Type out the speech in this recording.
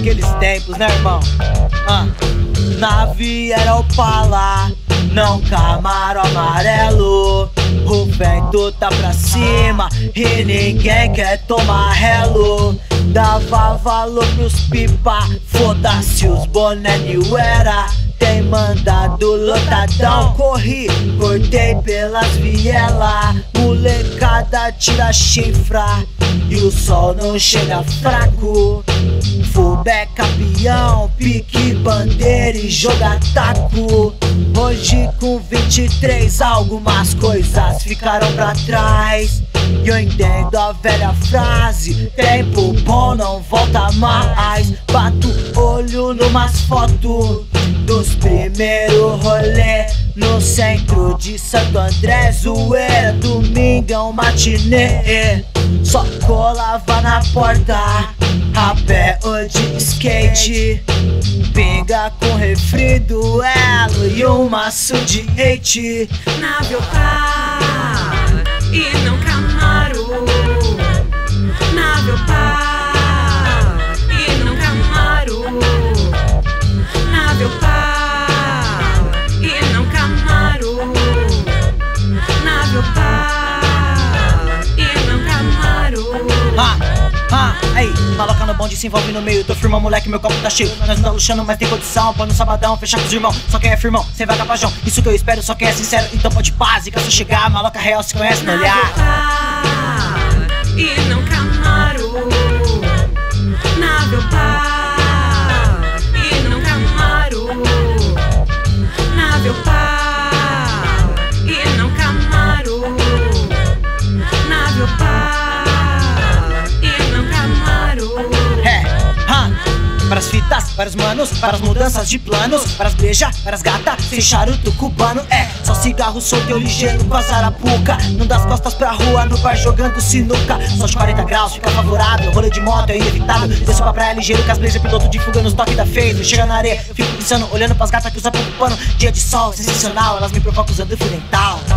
naqueles tempos, né, irmão? Nave era Opala, não Camaro amarelo. O vento tá pra cima e ninguém quer tomar relo. Dava valor pros pipa, foda-se os boné New Era. Tem mandado lotadão, corri, cortei pelas vielas. Molecada tira chifra e o sol não chega fraco. Fullback campeão, pique bandeira e joga taco. Hoje com 23 algumas coisas ficaram pra trás. E eu entendo a velha frase, tempo bom não volta mais. Bato olho numas fotos dos primeiros rolê no centro de Santo André. Zoeira, domingão, matinê. Só colava na porta, a pé ou de skate. Pinga com refri, duelo e um maço de hate. Nave Opala e não Camaro. Nave Opala e não Camaro. Nave Opala e não Camaro. Nave Opala e não Camaro. Aí, maloca no bonde se envolve no meio. Tô firmão, moleque, meu copo tá cheio. Nós não tá luxando, mas tem condição. Pô no sabadão, fechar com os irmãos. Só quem é firmão, sem vaga pra João. Isso que eu espero, só quem é sincero. Então pode paz, e que se chegar, maloca real se conhece no olhar. E não Camaro. Nave Opala e não Camaro. Nave Opala e não Camaro. Nave Opala. Várias fitas, vários manos, várias mudanças de planos. Várias breja, várias gata, sem charuto cubano. Só cigarro solto eu ligeiro com a zarapuca. Não das costas pra rua, no bar jogando sinuca. Só de 40 graus, fica favorável. Rolê de moto é inevitável. Desço pra praia ligeiro com as blazer, piloto de fuga nos toques da Face. Chega na areia, eu fico pensando, olhando pras gatas que usam pouco pano. Dia de sol, sensacional, elas me provocam usando fio dental.